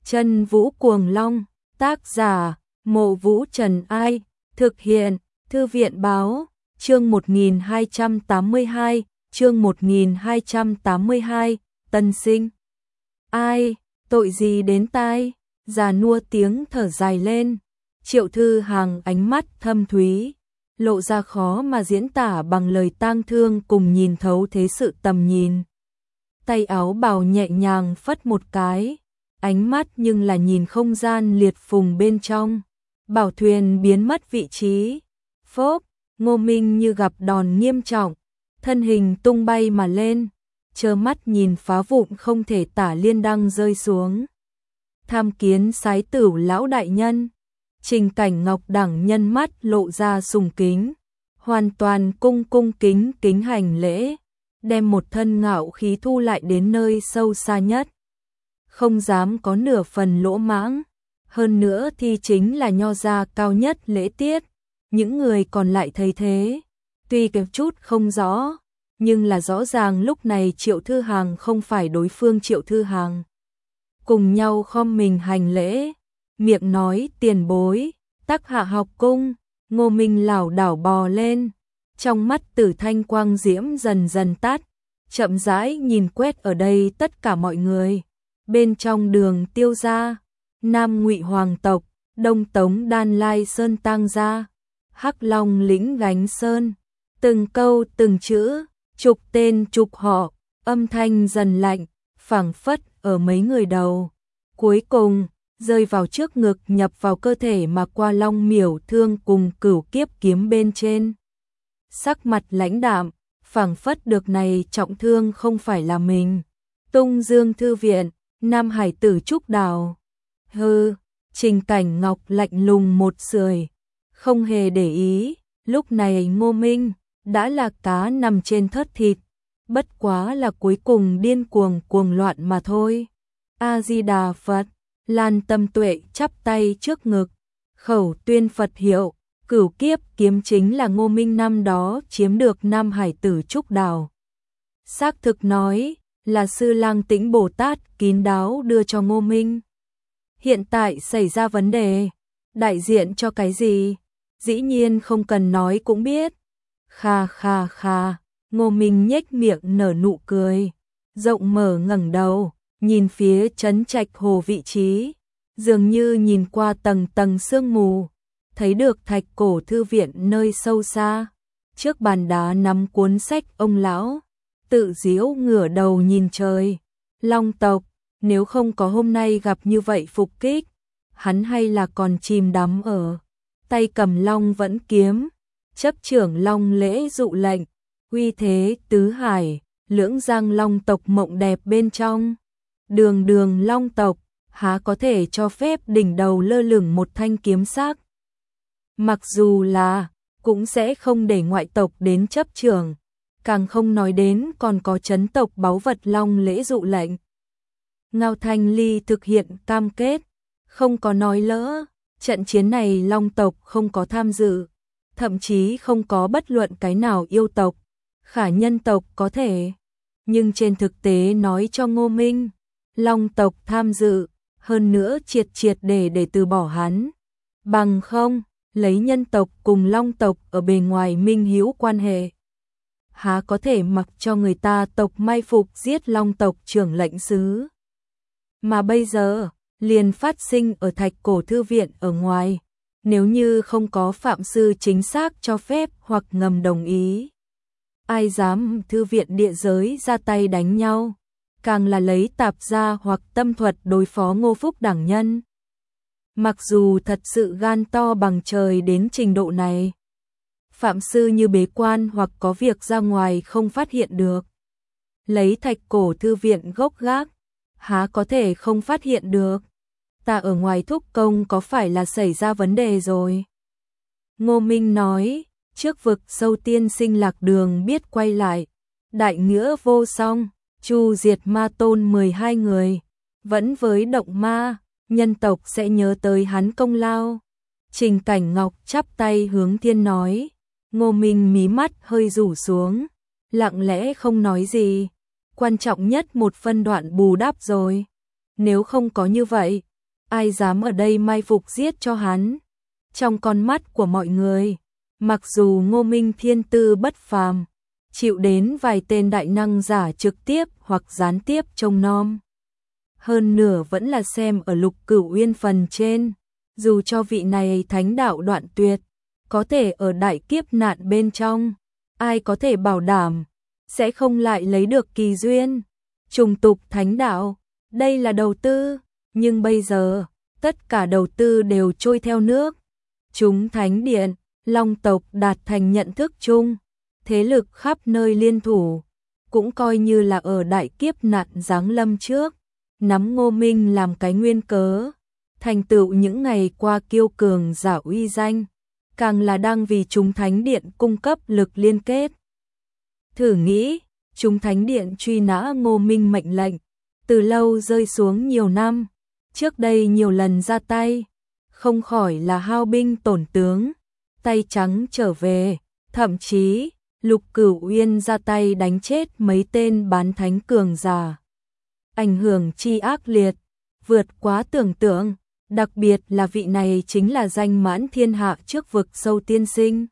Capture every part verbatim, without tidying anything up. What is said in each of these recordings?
Chân Vũ Cuồng Long, tác giả, Mộ Vũ Trần Ai, thực hiện, Thư viện Báo, chương một nghìn hai trăm tám mươi hai, chương một nghìn hai trăm tám mươi hai, Tân Sinh. Ai, tội gì đến tai, già nua tiếng thở dài lên, Triệu Thư Hằng ánh mắt thâm thúy, lộ ra khó mà diễn tả bằng lời tang thương cùng nhìn thấu thế sự tầm nhìn. Tay áo bào nhẹ nhàng phất một cái, ánh mắt nhưng là nhìn không gian liệt phùng bên trong. Bảo thuyền biến mất vị trí. Phốp, Ngô Minh như gặp đòn nghiêm trọng, thân hình tung bay mà lên, trơ mắt nhìn phá vụn không thể tả liên đăng rơi xuống. Tham kiến sái tửu lão đại nhân. Trình Cảnh Ngọc đẳng nhân mắt lộ ra sùng kính, hoàn toàn cung cung kính kính hành lễ, đem một thân ngạo khí thu lại đến nơi sâu xa nhất. Không dám có nửa phần lỗ mãng, hơn nữa thì chính là nho gia cao nhất lễ tiết, những người còn lại thấy thế, tuy kịp chút không rõ, nhưng là rõ ràng lúc này Triệu Thư Hằng không phải đối phương Triệu Thư Hằng. Cùng nhau khom mình hành lễ, miệng nói tiền bối, tắc hạ học cung. Ngô Minh lảo đảo bò lên, trong mắt tử thanh quang diễm dần dần tắt, chậm rãi nhìn quét ở đây tất cả mọi người. Bên trong Đường Tiêu gia, Nam Ngụy hoàng tộc, Đông Tống Đan Lai Sơn tang gia, Hắc Long lĩnh Gánh Sơn, từng câu từng chữ, trục tên trục họ, âm thanh dần lạnh, phảng phất ở mấy người đầu. Cuối cùng, rơi vào trước ngực nhập vào cơ thể mà qua long miểu thương cùng cửu kiếp kiếm bên trên. Sắc mặt lãnh đạm, phảng phất được này trọng thương không phải là mình. Tung Dương thư viện, Nam Hải tử trúc đào. Hừ, Trình Cảnh Ngọc lạnh lùng một sưởi, không hề để ý, lúc này Ngô Minh đã là cá nằm trên thớt thịt, bất quá là cuối cùng điên cuồng cuồng loạn mà thôi. A Di Đà Phật. Lan Tâm Tuệ chắp tay trước ngực, khẩu tuyên Phật hiệu, cửu kiếp kiếm chính là Ngô Minh năm đó chiếm được Nam Hải tử trúc đào. Xác thực nói là Sư Lang Tĩnh Bồ Tát kín đáo đưa cho Ngô Minh. Hiện tại xảy ra vấn đề, đại diện cho cái gì? Dĩ nhiên không cần nói cũng biết. Kha kha kha, Ngô Minh nhếch miệng nở nụ cười, rộng mở ngẩng đầu, nhìn phía trấn Trạch Hồ vị trí, dường như nhìn qua tầng tầng sương mù, thấy được Thạch Cổ thư viện nơi sâu xa. Trước bàn đá nắm cuốn sách ông lão, tự giễu ngửa đầu nhìn trời. Long tộc, nếu không có hôm nay gặp như vậy phục kích, hắn hay là còn chìm đắm ở. Tay cầm long vẫn kiếm, chấp trưởng long lễ dụ lệnh, uy thế tứ hải, lưỡng giang long tộc mộng đẹp bên trong. Đường đường long tộc, há có thể cho phép đỉnh đầu lơ lửng một thanh kiếm sắc. Mặc dù là, cũng sẽ không để ngoại tộc đến chấp trưởng, càng không nói đến còn có chấn tộc báu vật long lễ dụ lệnh. Ngao Thanh Ly thực hiện cam kết, không có nói lỡ, trận chiến này long tộc không có tham dự, thậm chí không có bất luận cái nào yêu tộc, khả nhân tộc có thể. Nhưng trên thực tế nói cho Ngô Minh, long tộc tham dự, hơn nữa triệt triệt để để từ bỏ hắn. Bằng không, lấy nhân tộc cùng long tộc ở bề ngoài minh hữu quan hệ, há có thể mặc cho người ta tộc mai phục giết long tộc trưởng lệnh sứ. Mà bây giờ, liền phát sinh ở Thạch Cổ thư viện ở ngoài, nếu như không có phạm sư chính xác cho phép hoặc ngầm đồng ý, ai dám thư viện địa giới ra tay đánh nhau, càng là lấy tạp gia hoặc tâm thuật đối phó Ngô Phúc đẳng nhân. Mặc dù thật sự gan to bằng trời đến trình độ này, phạm sư như bế quan hoặc có việc ra ngoài không phát hiện được, lấy Thạch Cổ thư viện gốc gác, há có thể không phát hiện được. Ta ở ngoài thúc công có phải là xảy ra vấn đề rồi? Ngô Minh nói, trước vực sâu tiên sinh lạc đường biết quay lại, đại nghĩa vô song, chu diệt ma tôn mười hai người, vẫn với động ma, nhân tộc sẽ nhớ tới hắn công lao. Trình Cảnh Ngọc chắp tay hướng thiên nói, Ngô Minh mí mắt hơi rủ xuống, lặng lẽ không nói gì, quan trọng nhất một phân đoạn bù đắp rồi. Nếu không có như vậy, ai dám ở đây mai phục giết cho hắn. Trong con mắt của mọi người, mặc dù Ngô Minh thiên tư bất phàm, chịu đến vài tên đại năng giả trực tiếp hoặc gián tiếp trông nom. Hơn nửa vẫn là xem ở Lục Cửu Uyên phần trên, dù cho vị này thánh đạo đoạn tuyệt, có thể ở đại kiếp nạn bên trong, ai có thể bảo đảm sẽ không lại lấy được kỳ duyên. Trùng tục thánh đạo, đây là đầu tư, nhưng bây giờ, tất cả đầu tư đều trôi theo nước. Chúng thánh điện, Long tộc đạt thành nhận thức chung, thế lực khắp nơi liên thủ, cũng coi như là ở đại kiếp nạn giáng lâm trước, nắm Ngô Minh làm cái nguyên cớ, thành tựu những ngày qua kiêu cường giả uy danh, càng là đang vì chúng thánh điện cung cấp lực liên kết. Thử nghĩ, chúng thánh điện truy nã Ngô Minh mệnh lệnh, từ lâu rơi xuống nhiều năm, trước đây nhiều lần ra tay, không khỏi là hao binh tổn tướng, tay trắng trở về, thậm chí Lục Cửu Uyên ra tay đánh chết mấy tên bán thánh cường giả. Ảnh hưởng chi ác liệt, vượt quá tưởng tượng, đặc biệt là vị này chính là danh mãn thiên hạ trước vực sâu tiên sinh.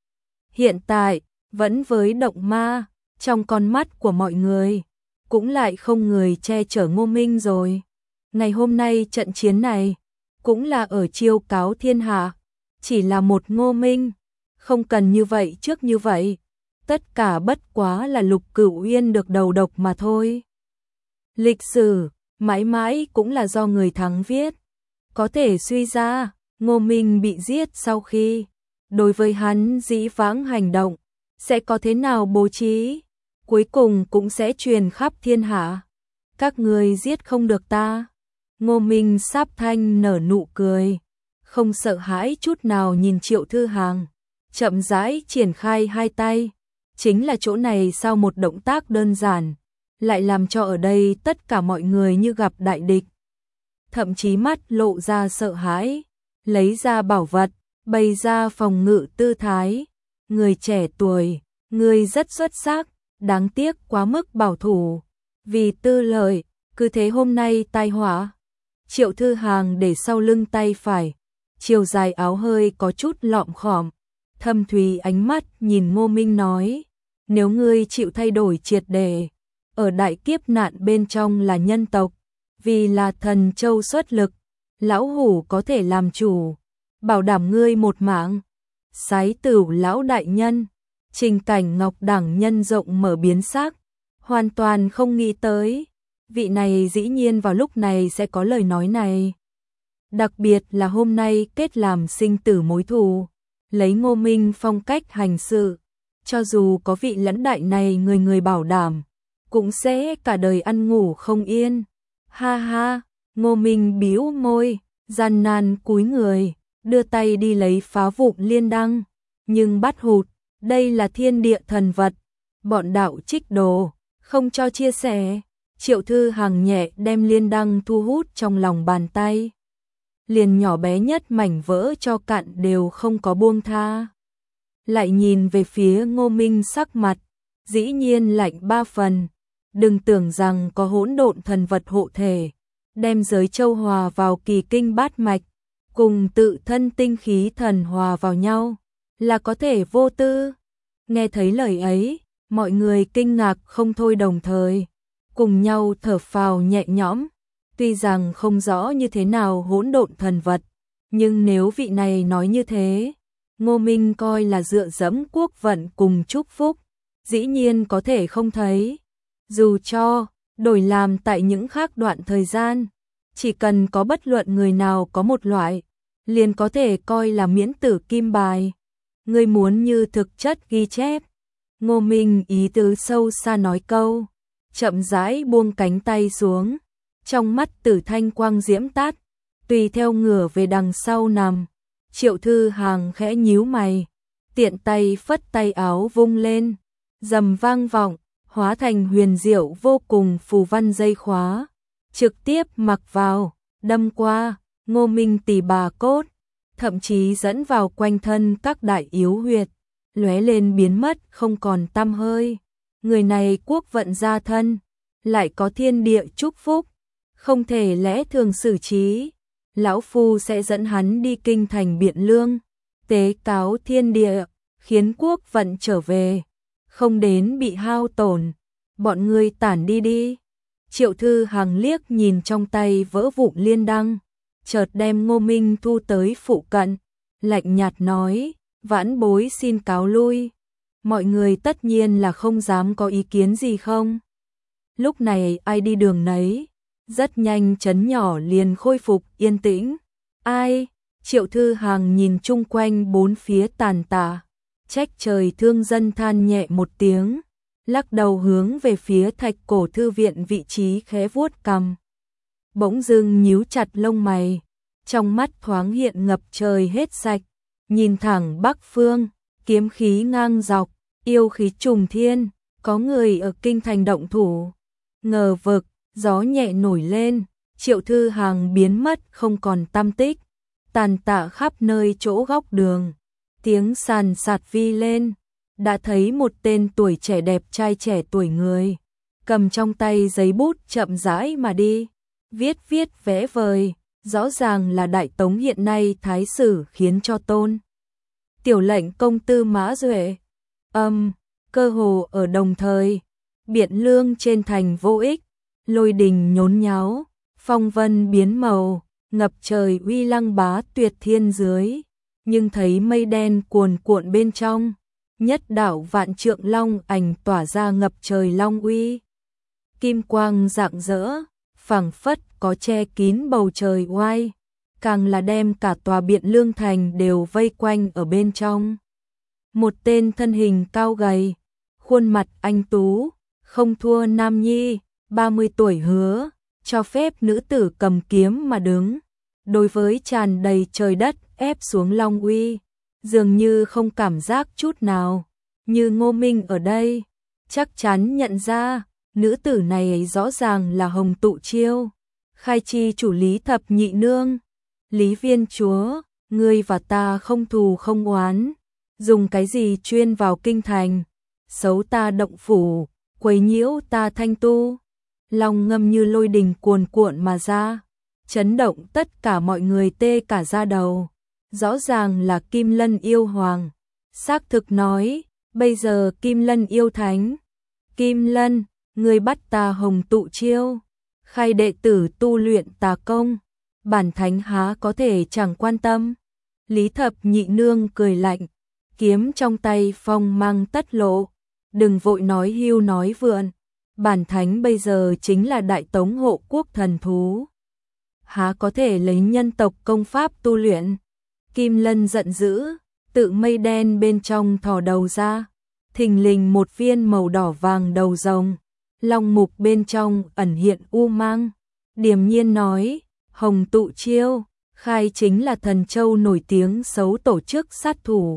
Hiện tại, vẫn với động ma, trong con mắt của mọi người, cũng lại không người che chở Ngô Minh rồi. Ngày hôm nay trận chiến này, cũng là ở chiêu cáo thiên hạ, chỉ là một Ngô Minh, không cần như vậy trước như vậy, tất cả bất quá là Lục Cửu Uyên được đầu độc mà thôi. Lịch sử, mãi mãi cũng là do người thắng viết, có thể suy ra, Ngô Minh bị giết sau khi, đối với hắn dĩ vãng hành động, sẽ có thế nào bố trí, cuối cùng cũng sẽ truyền khắp thiên hạ. Các người giết không được ta. Ngô Minh sáp thanh nở nụ cười, không sợ hãi chút nào nhìn Triệu Thư Hàng, chậm rãi triển khai hai tay. Chính là chỗ này sau một động tác đơn giản, lại làm cho ở đây tất cả mọi người như gặp đại địch. Thậm chí mắt lộ ra sợ hãi, lấy ra bảo vật, bày ra phòng ngự tư thái. Người trẻ tuổi, người rất xuất sắc, đáng tiếc quá mức bảo thủ. Vì tư lợi, cứ thế hôm nay tai họa. Triệu Thư Hàng để sau lưng tay phải, chiều dài áo hơi có chút lọm khọm, thâm thúy ánh mắt nhìn Ngô Minh nói, nếu ngươi chịu thay đổi triệt để, ở đại kiếp nạn bên trong là nhân tộc, vì là thần châu xuất lực, lão hủ có thể làm chủ, bảo đảm ngươi một mạng. Sái Tửu lão đại nhân, Trình Cảnh Ngọc đẳng nhân rộng mở biến sắc, hoàn toàn không nghĩ tới, vị này dĩ nhiên vào lúc này sẽ có lời nói này. Đặc biệt là hôm nay kết làm sinh tử mối thù, lấy Ngô Minh phong cách hành sự, cho dù có vị lãnh đại này người người bảo đảm, cũng sẽ cả đời ăn ngủ không yên. Ha ha, Ngô Minh bĩu môi, gian nan cúi người, đưa tay đi lấy phá vụn liên đăng, nhưng bắt hụt, đây là thiên địa thần vật, bọn đạo trích đồ, không cho chia sẻ. Triệu Thư Hàng nhẹ đem liên đăng thu hút trong lòng bàn tay, liền nhỏ bé nhất mảnh vỡ cho cạn đều không có buông tha. Lại nhìn về phía Ngô Minh sắc mặt, dĩ nhiên lạnh ba phần, đừng tưởng rằng có hỗn độn thần vật hộ thể, đem giới châu hòa vào kỳ kinh bát mạch, cùng tự thân tinh khí thần hòa vào nhau, là có thể vô tư. Nghe thấy lời ấy, mọi người kinh ngạc không thôi đồng thời, cùng nhau thở phào nhẹ nhõm, tuy rằng không rõ như thế nào hỗn độn thần vật, nhưng nếu vị này nói như thế, Ngô Minh coi là dựa dẫm quốc vận cùng chúc phúc, dĩ nhiên có thể không thấy. Dù cho đổi làm tại những khác đoạn thời gian, chỉ cần có bất luận người nào có một loại, liền có thể coi là miễn tử kim bài. Ngươi muốn như thực chất ghi chép. Ngô Minh ý tứ sâu xa nói câu, chậm rãi buông cánh tay xuống, trong mắt tử thanh quang diễm tát, tùy theo ngửa về đằng sau nằm. Triệu Thư Hàng khẽ nhíu mày, tiện tay phất tay áo vung lên, rầm vang vọng, hóa thành huyền diệu vô cùng phù văn dây khóa, trực tiếp mặc vào, đâm qua Ngô Minh tỳ bà cốt, thậm chí dẫn vào quanh thân các đại yếu huyệt, lóe lên biến mất không còn tăm hơi. Người này quốc vận gia thân, lại có thiên địa chúc phúc, không thể lẽ thường xử trí. lão phu sẽ dẫn hắn đi kinh thành Biện Lương, tế cáo thiên địa, khiến quốc vận trở về, không đến bị hao tổn, bọn ngươi tản đi đi. Triệu Thư Hằng liếc nhìn trong tay vỡ vụn liên đăng, chợt đem Ngô Minh Thu tới phụ cận, lạnh nhạt nói, vãn bối xin cáo lui. Mọi người tất nhiên là không dám có ý kiến gì không? Lúc này ai đi đường nấy, rất nhanh trấn nhỏ liền khôi phục yên tĩnh. Ai? Triệu Thư Hằng nhìn chung quanh bốn phía tàn tạ, trách trời thương dân than nhẹ một tiếng, lắc đầu hướng về phía Thạch Cổ thư viện vị trí khẽ vuốt cằm. Bỗng dưng nhíu chặt lông mày, trong mắt thoáng hiện ngập trời hết sạch, nhìn thẳng bắc phương, kiếm khí ngang dọc, yêu khí trùng thiên, có người ở kinh thành động thủ. Ngờ vực, gió nhẹ nổi lên, Triệu Thư Hằng biến mất không còn tăm tích, tàn tạ khắp nơi chỗ góc đường. Tiếng sàn sạt vi lên, đã thấy một tên tuổi trẻ đẹp trai trẻ tuổi người, cầm trong tay giấy bút chậm rãi mà đi, viết viết vẽ vời, rõ ràng là Đại Tống hiện nay thái sử khiến cho tôn. Tiểu lệnh công tư Mã Duệ, âm, cơ hồ ở đồng thời, Biện Lương trên thành vô ích, lôi đình nhốn nháo, phong vân biến màu, ngập trời uy lăng bá tuyệt thiên dưới, nhưng thấy mây đen cuồn cuộn bên trong, nhất đạo vạn trượng long ảnh tỏa ra ngập trời long uy. Kim quang rạng rỡ, phảng phất có che kín bầu trời oai, càng là đem cả tòa Biện Lương thành đều vây quanh ở bên trong. Một tên thân hình cao gầy, khuôn mặt anh tú, không thua nam nhi, ba mươi tuổi hứa, cho phép nữ tử cầm kiếm mà đứng. Đối với tràn đầy trời đất ép xuống long uy, dường như không cảm giác chút nào, như Ngô Minh ở đây, chắc chắn nhận ra, nữ tử này ấy rõ ràng là Hồng Tụ Chiêu, khai chi chủ Lý Thập Nhị Nương. Lý viên chúa, ngươi và ta không thù không oán, dùng cái gì chuyên vào kinh thành, xấu ta động phủ, quấy nhiễu ta thanh tu. Long ngâm như lôi đình cuồn cuộn mà ra, chấn động tất cả mọi người tê cả da đầu. Rõ ràng là Kim Lân yêu hoàng. Xác thực nói, bây giờ Kim Lân yêu thánh. Kim Lân, ngươi bắt ta Hồng Tụ Chiêu, khai đệ tử tu luyện tà công, bản thánh há có thể chẳng quan tâm. Lý Thập Nhị Nương cười lạnh, kiếm trong tay phong mang tất lộ, đừng vội nói hưu nói vượn, bản thánh bây giờ chính là Đại Tống hộ quốc thần thú, há có thể lấy nhân tộc công pháp tu luyện. Kim Lân giận dữ, tự mây đen bên trong thò đầu ra, thình lình một viên màu đỏ vàng đầu rồng, long mục bên trong ẩn hiện u mang, điềm nhiên nói, Hồng Tụ Chiêu, khai chính là thần châu nổi tiếng xấu tổ chức sát thủ.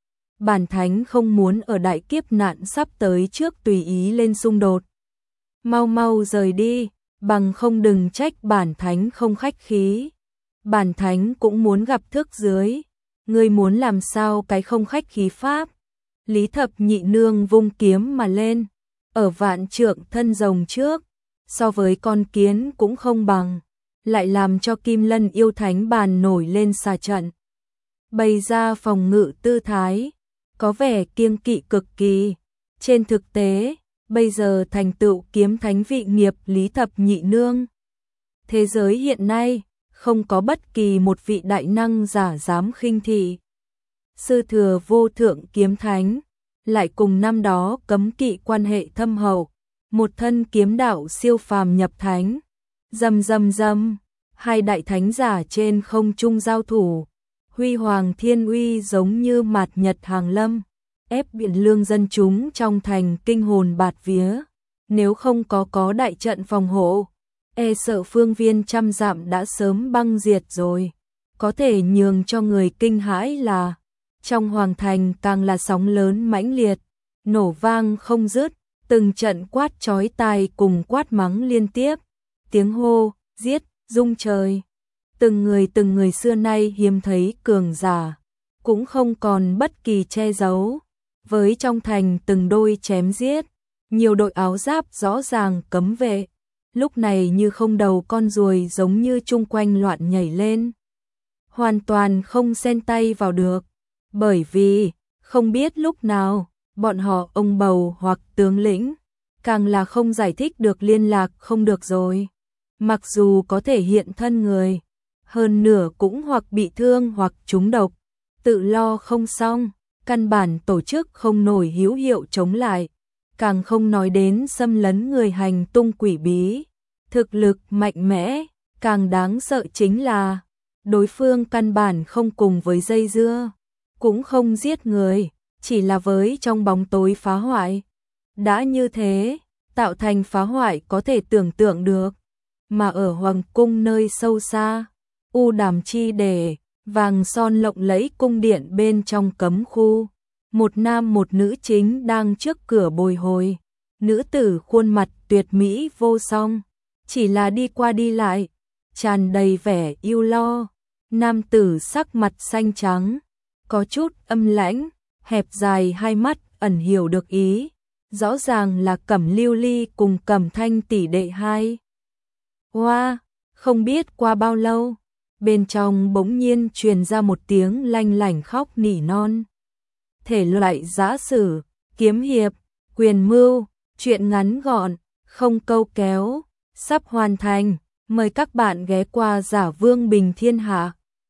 Bản thánh không muốn ở đại kiếp nạn sắp tới trước tùy ý lên xung đột. Mau mau rời đi, bằng không đừng trách bản thánh không khách khí. Bản thánh cũng muốn gặp thước dưới, ngươi muốn làm sao cái không khách khí pháp. Lý Thập Nhị Nương vung kiếm mà lên, ở vạn trượng thân rồng trước, so với con kiến cũng không bằng, lại làm cho Kim Lân yêu thánh bàn nổi lên xà trận. Bày ra phòng ngự tư thái, có vẻ kiêng kỵ cực kỳ. Trên thực tế, bây giờ thành tựu kiếm thánh vị nghiệp Lý Thập Nhị Nương. Thế giới hiện nay, không có bất kỳ một vị đại năng giả dám khinh thị. Sư thừa vô thượng kiếm thánh, lại cùng năm đó cấm kỵ quan hệ thâm hậu, một thân kiếm đạo siêu phàm nhập thánh. Rầm rầm rầm, hai đại thánh giả trên không trung giao thủ, huy hoàng thiên uy giống như mạt nhật hàng lâm, ép Biện Lương dân chúng trong thành kinh hồn bạt vía. Nếu không có có đại trận phòng hộ, e sợ phương viên trăm dặm đã sớm băng diệt rồi. Có thể nhường cho người kinh hãi là, trong hoàng thành càng là sóng lớn mãnh liệt, nổ vang không dứt, từng trận quát chói tai cùng quát mắng liên tiếp, tiếng hô, giết, rung trời. Từng người từng người xưa nay hiếm thấy cường giả, cũng không còn bất kỳ che giấu, với trong thành từng đôi chém giết, nhiều đội áo giáp rõ ràng cấm vệ, lúc này như không đầu con ruồi giống như chung quanh loạn nhảy lên. Hoàn toàn không xen tay vào được, bởi vì không biết lúc nào bọn họ ông bầu hoặc tướng lĩnh, càng là không giải thích được liên lạc không được rồi. Mặc dù có thể hiện thân người, hơn nửa cũng hoặc bị thương hoặc trúng độc, tự lo không xong, căn bản tổ chức không nổi hữu hiệu chống lại, càng không nói đến xâm lấn người hành tung quỷ bí. Thực lực mạnh mẽ, càng đáng sợ chính là đối phương căn bản không cùng với dây dưa, cũng không giết người, chỉ là với trong bóng tối phá hoại. Đã như thế, tạo thành phá hoại có thể tưởng tượng được, mà ở hoàng cung nơi sâu xa, u đàm chi để, vàng son lộng lẫy cung điện bên trong cấm khu, một nam một nữ chính đang trước cửa bồi hồi. Nữ tử khuôn mặt tuyệt mỹ vô song, chỉ là đi qua đi lại, tràn đầy vẻ yêu lo. Nam tử sắc mặt xanh trắng, có chút âm lãnh, hẹp dài hai mắt ẩn hiểu được ý, rõ ràng là Cẩm Lưu Ly cùng Cẩm Thanh tỷ đệ hai. Hoa, không biết qua bao lâu, bên trong bỗng nhiên truyền ra một tiếng lanh lảnh khóc nỉ non. Thể loại giã sử, kiếm hiệp, quyền mưu, truyện ngắn gọn, không câu kéo, sắp hoàn thành, mời các bạn ghé qua Giả Vương Bình Thiên Hạ.